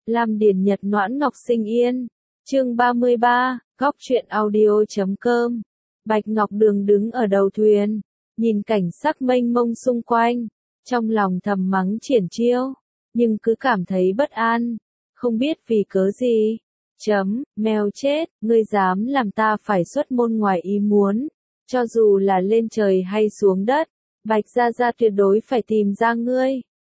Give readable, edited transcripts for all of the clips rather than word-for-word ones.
Lam Điền Nhật Noãn Ngọc Sinh Yên. Chương 33, Góc truyện audio.com. Bạch Ngọc Đường đứng ở đầu thuyền, nhìn cảnh sắc mênh mông xung quanh, trong lòng thầm mắng Triển Chiêu, nhưng cứ cảm thấy bất an, không biết vì cớ gì. Mèo chết, ngươi dám làm ta phải xuất môn ngoài ý muốn, cho dù là lên trời hay xuống đất, Bạch Gia Gia tuyệt đối phải tìm ra ngươi.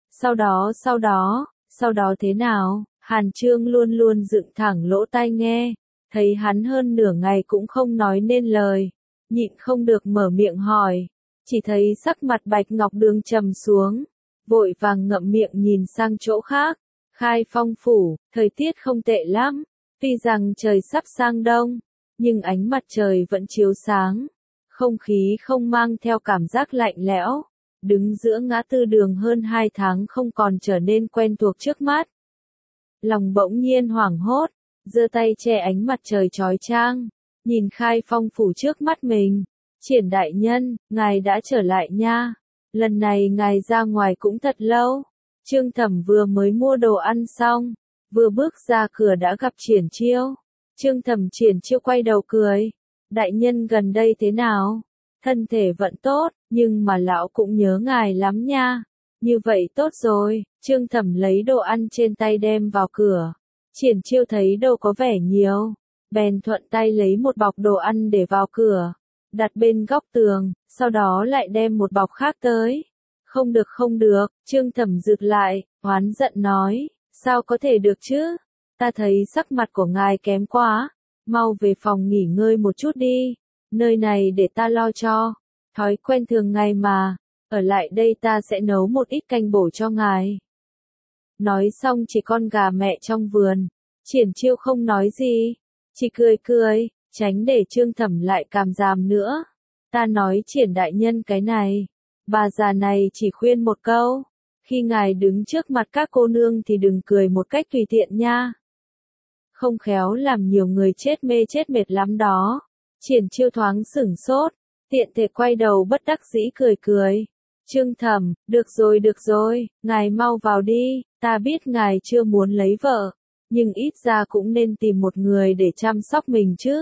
Sau đó thế nào? Hàn Trương luôn luôn dựng thẳng lỗ tai nghe, thấy hắn hơn nửa ngày cũng không nói nên lời, nhịn không được mở miệng hỏi, chỉ thấy sắc mặt Bạch Ngọc Đường trầm xuống, vội vàng ngậm miệng nhìn sang chỗ khác. Khai Phong phủ, thời tiết không tệ lắm, tuy rằng trời sắp sang đông, nhưng ánh mặt trời vẫn chiếu sáng, không khí không mang theo cảm giác lạnh lẽo, đứng giữa ngã tư đường hơn 2 tháng không còn trở nên quen thuộc trước mắt. Lòng bỗng nhiên hoảng hốt, giơ tay che ánh mặt trời chói chang, nhìn Khai Phong phủ trước mắt mình. Triển đại nhân, ngài đã trở lại nha. Lần này ngài ra ngoài cũng thật lâu. Trương Thẩm vừa mới mua đồ ăn xong, vừa bước ra cửa đã gặp Triển Chiêu. Triển Chiêu quay đầu cười. Đại nhân gần đây thế nào? Thân thể vẫn tốt, nhưng mà lão cũng nhớ ngài lắm nha. Như vậy tốt rồi. Trương Thẩm lấy đồ ăn trên tay đem vào cửa. Triển Chiêu thấy đâu có vẻ nhiều, bèn thuận tay lấy một bọc đồ ăn để vào cửa, đặt bên góc tường, sau đó lại đem một bọc khác tới. Không được, Trương Thẩm rụt lại, oán giận nói, sao có thể được chứ? Ta thấy sắc mặt của ngài kém quá, mau về phòng nghỉ ngơi một chút đi, nơi này để ta lo cho, thói quen thường ngày mà, ở lại đây ta sẽ nấu một ít canh bổ cho ngài. Nói xong chỉ con gà mẹ trong vườn, Triển Chiêu không nói gì, chỉ cười, tránh để Trương Thẩm lại cảm giảm nữa. Ta nói Triển đại nhân cái này, bà già này chỉ khuyên một câu, khi ngài đứng trước mặt các cô nương thì đừng cười một cách tùy tiện nha. Không khéo làm nhiều người chết mê chết mệt lắm đó. Triển Chiêu thoáng sửng sốt, tiện thể quay đầu bất đắc dĩ cười. Trương Thẩm, được rồi, ngài mau vào đi, ta biết ngài chưa muốn lấy vợ, nhưng ít ra cũng nên tìm một người để chăm sóc mình chứ.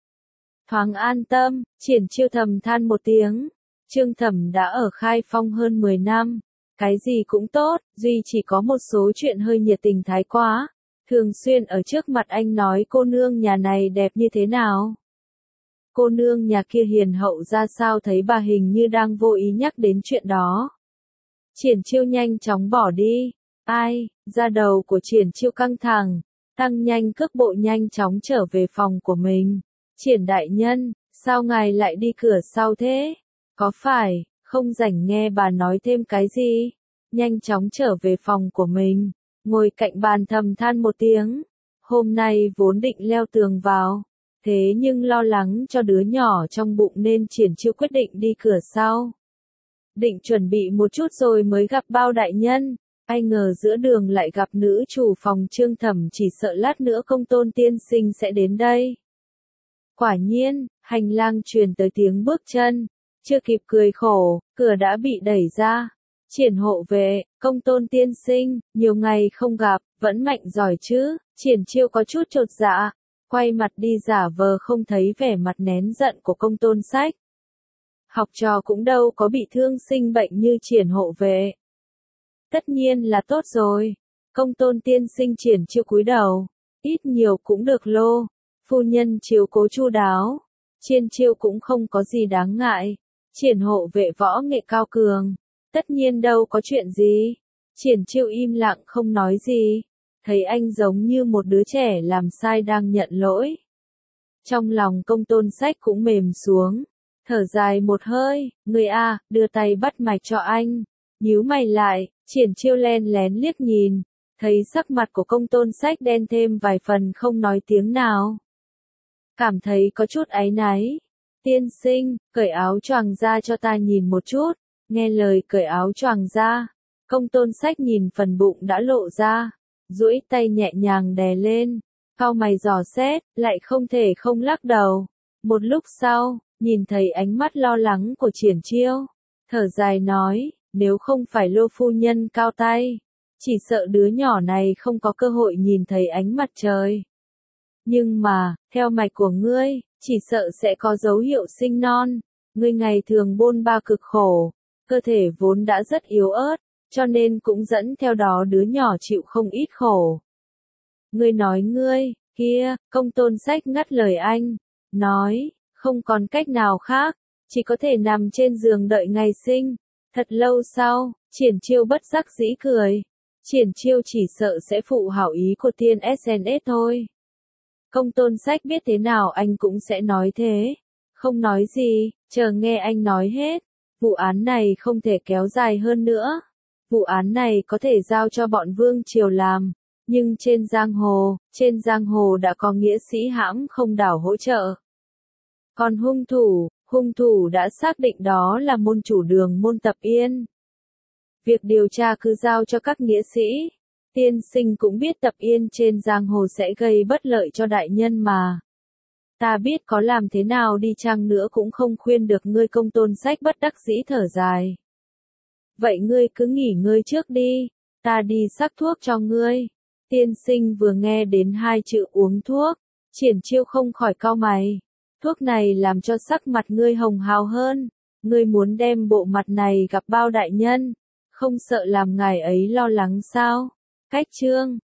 Thoáng an tâm, Triển Chiêu thầm than một tiếng. Trương Thẩm đã ở Khai Phong hơn 10 năm, cái gì cũng tốt, duy chỉ có một số chuyện hơi nhiệt tình thái quá, thường xuyên ở trước mặt anh nói cô nương nhà này đẹp như thế nào. Cô nương nhà kia hiền hậu ra sao, thấy bà hình như đang vô ý nhắc đến chuyện đó. Triển Chiêu nhanh chóng bỏ đi. Ai, da đầu của Triển Chiêu căng thẳng, tăng nhanh cước bộ nhanh chóng trở về phòng của mình. Triển đại nhân, sao ngài lại đi cửa sau thế? Có phải, không rảnh nghe bà nói thêm cái gì? Nhanh chóng trở về phòng của mình, ngồi cạnh bàn thầm than một tiếng. Hôm nay vốn định leo tường vào, thế nhưng lo lắng cho đứa nhỏ trong bụng nên Triển Chiêu quyết định đi cửa sau. Định chuẩn bị một chút rồi mới gặp bao đại nhân, ai ngờ giữa đường lại gặp nữ chủ phòng Trương Thẩm, chỉ sợ lát nữa Công Tôn tiên sinh sẽ đến đây. Quả nhiên, hành lang truyền tới tiếng bước chân, chưa kịp cười khổ, cửa đã bị đẩy ra. Triển hộ vệ, Công Tôn tiên sinh, nhiều ngày không gặp, vẫn mạnh giỏi chứ? Triển Chiêu có chút chột dạ, quay mặt đi giả vờ không thấy vẻ mặt nén giận của Công Tôn Sách. Học trò cũng đâu có bị thương sinh bệnh như Triển hộ vệ. Tất nhiên là tốt rồi. Công Tôn tiên sinh. Triển Chiêu cúi đầu, ít nhiều cũng được lô, phu nhân chiếu cố chu đáo. Triển Chiêu cũng không có gì đáng ngại. Triển hộ vệ võ nghệ cao cường, tất nhiên đâu có chuyện gì. Triển Chiêu im lặng không nói gì, thấy anh giống như một đứa trẻ làm sai đang nhận lỗi. Trong lòng Công Tôn Sách cũng mềm xuống, thở dài một hơi, người a, đưa tay bắt mạch cho anh. Nhíu mày lại, Triển Chiêu len lén liếc nhìn, thấy sắc mặt của Công Tôn Sách đen thêm vài phần, không nói tiếng nào. Cảm thấy có chút áy náy. Tiên sinh, cởi áo choàng ra cho ta nhìn một chút. Nghe lời cởi áo choàng ra, Công Tôn Sách nhìn phần bụng đã lộ ra, duỗi tay nhẹ nhàng đè lên, cau mày dò xét, lại không thể không lắc đầu. Một lúc sau, nhìn thấy ánh mắt lo lắng của Triển Chiêu, thở dài nói, nếu không phải Lô phu nhân cao tay, chỉ sợ đứa nhỏ này không có cơ hội nhìn thấy ánh mặt trời. Nhưng mà, theo mạch của ngươi, chỉ sợ sẽ có dấu hiệu sinh non. Ngươi ngày thường bôn ba cực khổ, cơ thể vốn đã rất yếu ớt, cho nên cũng dẫn theo đó đứa nhỏ chịu không ít khổ. Ngươi nói ngươi, kia, Công Tôn Sách ngắt lời anh, nói, không còn cách nào khác, chỉ có thể nằm trên giường đợi ngày sinh. Thật lâu sau, Triển Chiêu bất đắc dĩ cười. Triển Chiêu chỉ sợ sẽ phụ hảo ý của tiên SNS thôi. Công Tôn Sách biết thế nào anh cũng sẽ nói thế. Không nói gì, chờ nghe anh nói hết. Vụ án này không thể kéo dài hơn nữa. Vụ án này có thể giao cho bọn Vương Triều làm. Nhưng trên giang hồ đã có nghĩa sĩ hãm không đảo hỗ trợ. Còn hung thủ đã xác định đó là môn chủ đường môn Tập Yên. Việc điều tra cứ giao cho các nghĩa sĩ. Tiên sinh cũng biết Tập Yên trên giang hồ sẽ gây bất lợi cho đại nhân mà. Ta biết có làm thế nào đi chăng nữa cũng không khuyên được ngươi. Công Tôn Sách bất đắc dĩ thở dài. Vậy ngươi cứ nghỉ ngơi trước đi, ta đi sắc thuốc cho ngươi. Tiên sinh vừa nghe đến hai chữ uống thuốc, Triển Chiêu không khỏi cau mày. Thuốc này làm cho sắc mặt ngươi hồng hào hơn, ngươi muốn đem bộ mặt này gặp bao đại nhân, không sợ làm ngài ấy lo lắng sao? Cách chương